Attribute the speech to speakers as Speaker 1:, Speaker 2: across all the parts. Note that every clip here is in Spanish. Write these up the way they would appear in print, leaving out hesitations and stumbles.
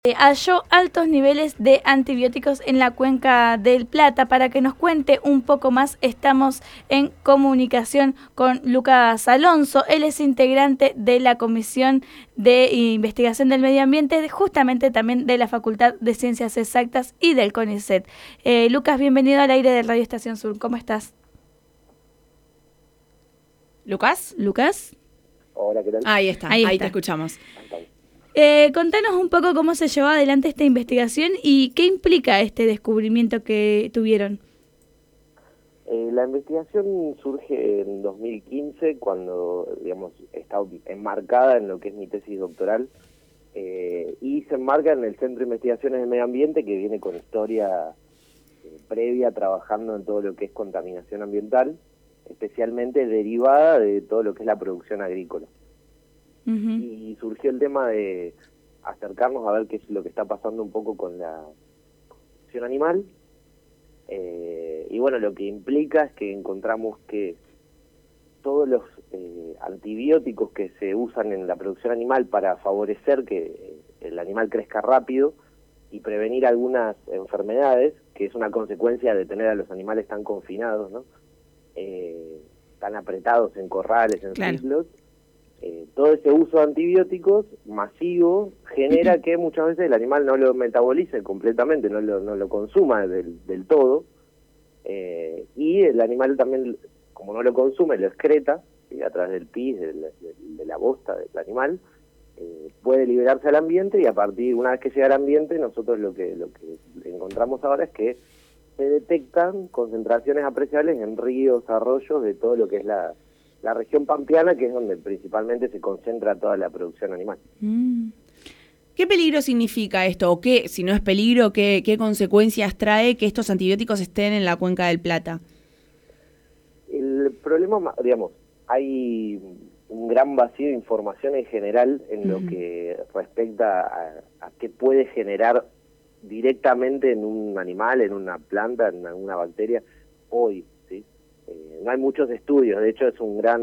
Speaker 1: Halló altos niveles de antibióticos en la cuenca del Plata. Para que nos cuente un poco más, estamos en comunicación con Lucas Alonso. Él es integrante de la Comisión de Investigación del Medio Ambiente, justamente también de la Facultad de Ciencias Exactas y del CONICET. Lucas, bienvenido al aire de Radio Estación Sur. ¿Cómo estás?
Speaker 2: ¿Lucas?
Speaker 1: ¿Lucas?
Speaker 2: Hola, ¿qué tal? Ahí está. Te escuchamos.
Speaker 1: Contanos un poco cómo se llevó adelante esta investigación y qué implica este descubrimiento que tuvieron.
Speaker 3: La investigación surge en 2015 cuando, digamos, está enmarcada en lo que es mi tesis doctoral y se enmarca en el Centro de Investigaciones de Medio Ambiente, que viene con historia previa trabajando en todo lo que es contaminación ambiental, especialmente derivada de todo lo que es la producción agrícola. Y surgió el tema de acercarnos a ver qué es lo que está pasando un poco con la producción animal. Y bueno, lo que implica es que encontramos que todos los antibióticos que se usan en la producción animal para favorecer que el animal crezca rápido y prevenir algunas enfermedades, que es una consecuencia de tener a los animales tan confinados, ¿no? Tan apretados en corrales, en ciclos. Todo ese uso de antibióticos masivo genera que muchas veces el animal no lo metabolice completamente, no lo consuma del todo, y el animal también, como no lo consume, lo excreta, a través del pis, de la bosta del animal, puede liberarse al ambiente, y a partir, una vez que llega al ambiente, nosotros lo que encontramos ahora es que se detectan concentraciones apreciables en ríos, arroyos, de todo lo que es la región pampeana, que es donde principalmente se concentra toda la producción animal.
Speaker 2: ¿Qué peligro significa esto? ¿O qué, si no es peligro, qué consecuencias trae que estos antibióticos estén en la cuenca del Plata?
Speaker 3: El problema, digamos, hay un gran vacío de información en general en lo que respecta a qué puede generar directamente en un animal, en una planta, en una bacteria, hoy. No hay muchos estudios, de hecho es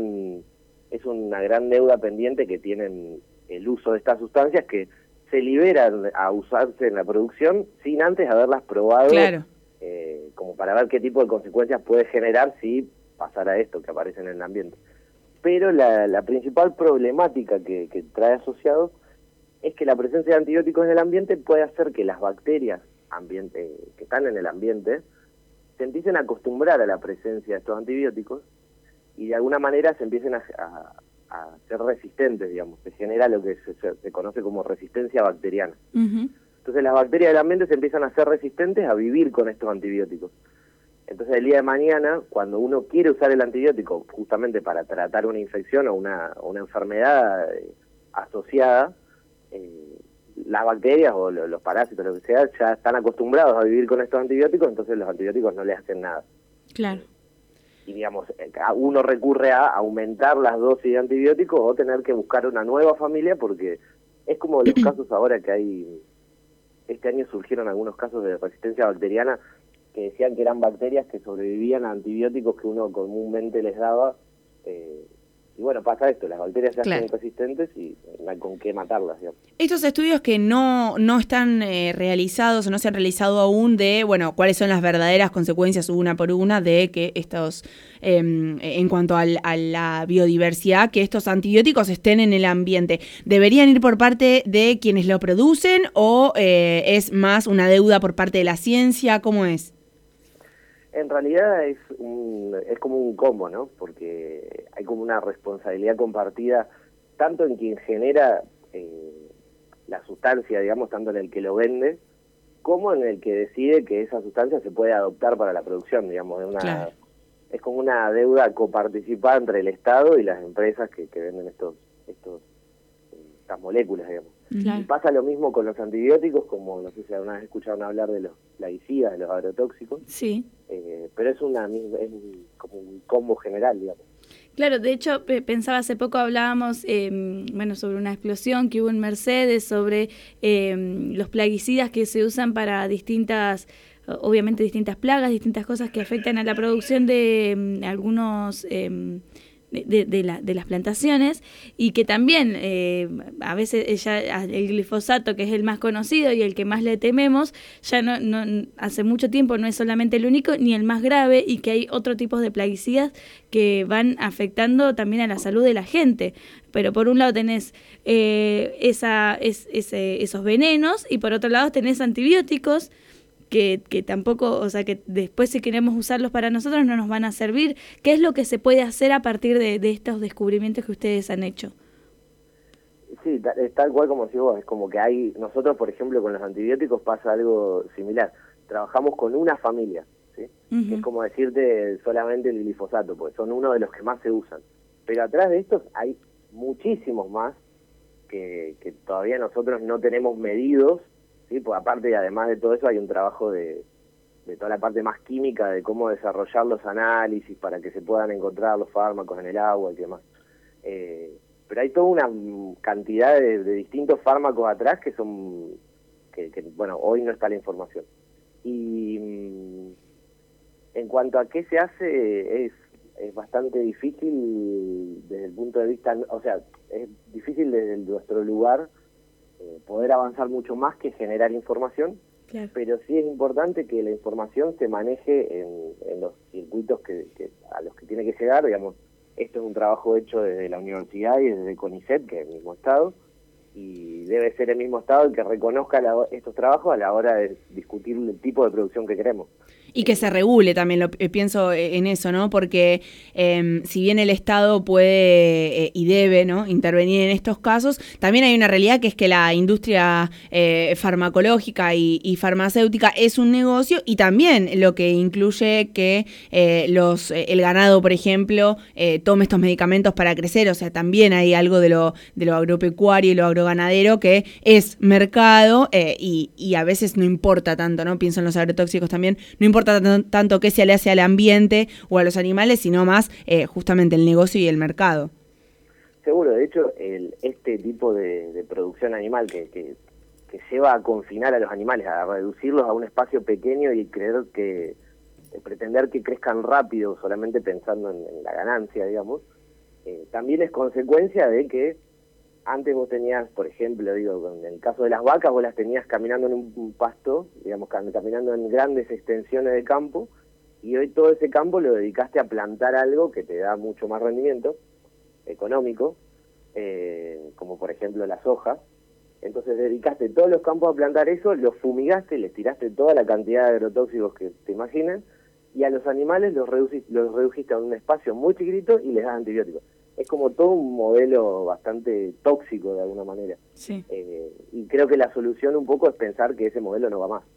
Speaker 3: una gran deuda pendiente que tienen el uso de estas sustancias, que se liberan a usarse en la producción sin antes haberlas probado, como para ver qué tipo de consecuencias puede generar si pasara esto que aparece en el ambiente. Pero la principal problemática que trae asociado es que la presencia de antibióticos en el ambiente puede hacer que las bacterias que están en el ambiente se empiecen a acostumbrar a la presencia de estos antibióticos y de alguna manera se empiecen a ser resistentes, digamos. Se genera lo que se conoce como resistencia bacteriana. Entonces las bacterias del ambiente se empiezan a ser resistentes a vivir con estos antibióticos. Entonces el día de mañana, cuando uno quiere usar el antibiótico justamente para tratar una infección o una enfermedad asociada, las bacterias o los parásitos, lo que sea, ya están acostumbrados a vivir con estos antibióticos, entonces los antibióticos no les hacen nada.
Speaker 1: Claro.
Speaker 3: Y digamos, uno recurre a aumentar las dosis de antibióticos o tener que buscar una nueva familia, porque es como los casos ahora que hay. Este año surgieron algunos casos de resistencia bacteriana que decían que eran bacterias que sobrevivían a antibióticos que uno comúnmente les daba. Y bueno, pasa esto, las bacterias se hacen resistentes y no hay con qué matarlas, digamos.
Speaker 2: Estos estudios que no están realizados o no se han realizado aún de, bueno, cuáles son las verdaderas consecuencias una por una de que estos, en cuanto a la biodiversidad, que estos antibióticos estén en el ambiente, ¿deberían ir por parte de quienes lo producen o es más una deuda por parte de la ciencia? ¿Cómo es?
Speaker 3: En realidad es como un combo, ¿no? Porque hay como una responsabilidad compartida tanto en quien genera la sustancia, digamos, tanto en el que lo vende, como en el que decide que esa sustancia se puede adoptar para la producción, digamos. Es como una deuda coparticipada entre el Estado y las empresas que venden estas moléculas, digamos. Y pasa lo mismo con los antibióticos, como no sé si alguna vez escucharon hablar de los plaguicidas, de los agrotóxicos.
Speaker 1: Sí.
Speaker 3: Pero es como un combo general, digamos.
Speaker 1: Claro, de hecho, pensaba hace poco, hablábamos sobre una explosión que hubo en Mercedes, sobre los plaguicidas que se usan para distintas plagas, distintas cosas que afectan a la producción de algunos de las plantaciones, y que también a veces el glifosato, que es el más conocido y el que más le tememos, ya no hace mucho tiempo no es solamente el único ni el más grave, y que hay otro tipo de plaguicidas que van afectando también a la salud de la gente. Pero por un lado tenés esos venenos, y por otro lado tenés antibióticos que tampoco, o sea, que después si queremos usarlos para nosotros no nos van a servir. ¿Qué es lo que se puede hacer a partir de estos descubrimientos que ustedes han hecho?
Speaker 3: Sí, tal cual como decís vos, es como que nosotros por ejemplo con los antibióticos pasa algo similar, trabajamos con una familia, ¿sí? Que es como decirte solamente el glifosato, porque son uno de los que más se usan, pero atrás de estos hay muchísimos más que todavía nosotros no tenemos medidos, ¿sí? Pues aparte y además de todo eso hay un trabajo de toda la parte más química de cómo desarrollar los análisis para que se puedan encontrar los fármacos en el agua y demás. Pero hay toda una cantidad de distintos fármacos atrás que son, bueno, hoy no está la información. Y en cuanto a qué se hace, es bastante difícil desde el punto de vista, o sea, es difícil desde nuestro lugar poder avanzar mucho más que generar información, claro. Pero sí es importante que la información se maneje en los circuitos a los que tiene que llegar, digamos. Esto es un trabajo hecho desde la universidad y desde CONICET, que es el mismo Estado, y debe ser el mismo Estado el que reconozca estos trabajos a la hora de discutir el tipo de producción que queremos.
Speaker 2: Y que se regule también, pienso en eso, ¿no? Porque si bien el Estado puede y debe, ¿no?, intervenir en estos casos, también hay una realidad que es que la industria farmacológica y farmacéutica es un negocio, y también lo que incluye que el ganado, por ejemplo, tome estos medicamentos para crecer. O sea, también hay algo de lo agropecuario y lo agroganadero que es mercado y a veces no importa tanto, ¿no? Pienso en los agrotóxicos también, no importa tanto qué se le hace al ambiente o a los animales, sino más justamente el negocio y el mercado.
Speaker 3: Seguro, de hecho, este tipo de producción animal que lleva a confinar a los animales, a reducirlos a un espacio pequeño y pretender que crezcan rápido solamente pensando en la ganancia, digamos, también es consecuencia de que antes vos tenías, por ejemplo, en el caso de las vacas, vos las tenías caminando en un pasto, digamos, caminando en grandes extensiones de campo, y hoy todo ese campo lo dedicaste a plantar algo que te da mucho más rendimiento económico, como por ejemplo la soja. Entonces dedicaste todos los campos a plantar eso, los fumigaste, les tiraste toda la cantidad de agrotóxicos que te imagines, y a los animales los redujiste a un espacio muy chiquitito y les das antibióticos. Es como todo un modelo bastante tóxico de alguna manera.
Speaker 1: Sí.
Speaker 3: Y creo que la solución un poco es pensar que ese modelo no va más.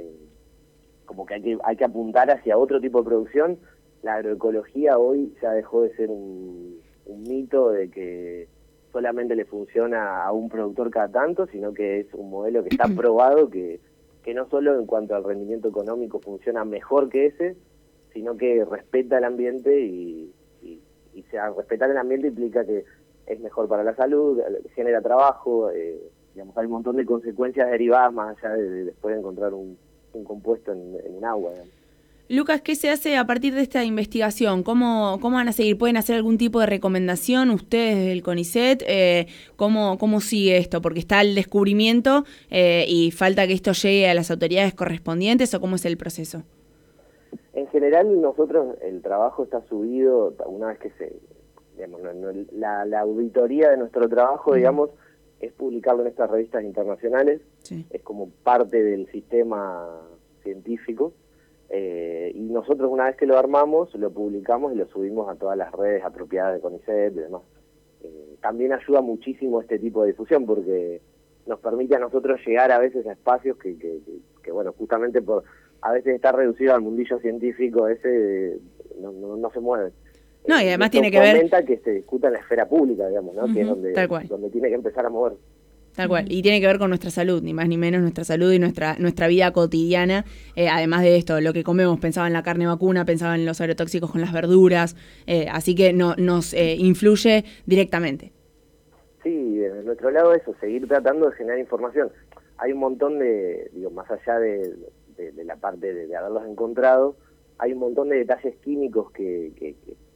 Speaker 3: Como que hay que apuntar hacia otro tipo de producción. La agroecología hoy ya dejó de ser un mito de que solamente le funciona a un productor cada tanto, sino que es un modelo que está probado, que no solo en cuanto al rendimiento económico funciona mejor que ese, sino que respeta el ambiente y respetar el ambiente implica que es mejor para la salud, genera trabajo, digamos, hay un montón de consecuencias derivadas más allá de después de encontrar un compuesto en un agua, digamos.
Speaker 2: Lucas, ¿qué se hace a partir de esta investigación? ¿Cómo van a seguir? ¿Pueden hacer algún tipo de recomendación ustedes desde el CONICET? ¿Cómo sigue esto? Porque está el descubrimiento y falta que esto llegue a las autoridades correspondientes, ¿o cómo es el proceso?
Speaker 3: En general, nosotros, el trabajo está subido una vez que digamos, la auditoría de nuestro trabajo, digamos, es publicarlo en estas revistas internacionales. Sí. Es como parte del sistema científico. Y nosotros, una vez que lo armamos, lo publicamos y lo subimos a todas las redes apropiadas de CONICET y demás. También ayuda muchísimo este tipo de difusión porque nos permite a nosotros llegar a veces a espacios que bueno, justamente por a veces está reducido al mundillo científico ese, no se mueve.
Speaker 2: No, y además tiene que ver...
Speaker 3: Fomenta que se discuta en la esfera pública, digamos, ¿no? Que es donde tiene que empezar a mover.
Speaker 2: Tal cual, y tiene que ver con nuestra salud, ni más ni menos nuestra salud y nuestra vida cotidiana, además de esto, lo que comemos, pensaba en la carne vacuna, pensaba en los agrotóxicos con las verduras, así que nos influye directamente.
Speaker 3: Sí, desde nuestro lado eso, seguir tratando de generar información. Hay un montón más allá de la parte de haberlos encontrado, hay un montón de detalles químicos que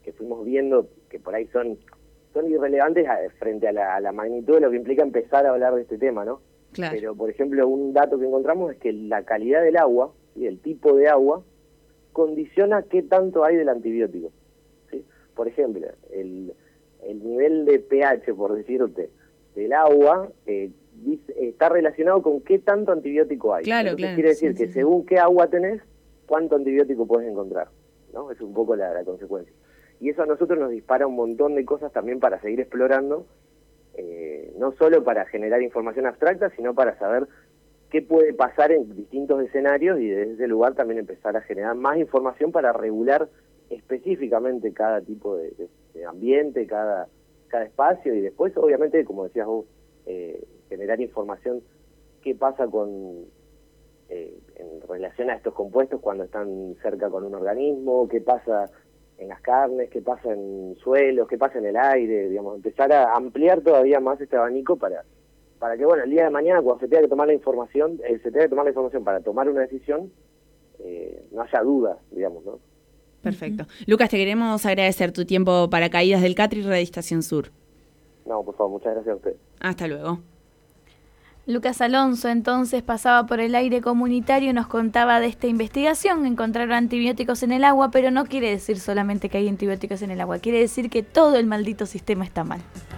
Speaker 3: que fuimos viendo que por ahí son irrelevantes frente a la magnitud de lo que implica empezar a hablar de este tema, ¿no?
Speaker 2: Claro.
Speaker 3: Pero, por ejemplo, un dato que encontramos es que la calidad del agua, ¿sí? El tipo de agua, condiciona qué tanto hay del antibiótico, ¿sí? Por ejemplo, el nivel de pH, por decirte, del agua está relacionado con qué tanto antibiótico hay.
Speaker 2: Claro,
Speaker 3: Entonces,
Speaker 2: claro.
Speaker 3: quiere decir que
Speaker 2: sí.
Speaker 3: según qué agua tenés, cuánto antibiótico puedes encontrar, ¿no? Es un poco la consecuencia. Y eso a nosotros nos dispara un montón de cosas también para seguir explorando, no solo para generar información abstracta, sino para saber qué puede pasar en distintos escenarios y desde ese lugar también empezar a generar más información para regular específicamente cada tipo de ambiente, cada espacio, y después, obviamente, como decías vos, generar información qué pasa en relación a estos compuestos cuando están cerca con un organismo, qué pasa en las carnes, qué pasa en suelos, qué pasa en el aire, digamos, empezar a ampliar todavía más este abanico para que, bueno, el día de mañana, cuando se tenga que tomar la información, para tomar una decisión, no haya dudas, digamos, ¿no?
Speaker 2: Perfecto. Lucas, te queremos agradecer tu tiempo para Caídas del Catri, Red Estación Sur.
Speaker 3: No, por favor, muchas gracias a ustedes.
Speaker 2: Hasta luego.
Speaker 1: Lucas Alonso entonces pasaba por el aire comunitario y nos contaba de esta investigación. Encontraron antibióticos en el agua, pero no quiere decir solamente que hay antibióticos en el agua, quiere decir que todo el maldito sistema está mal.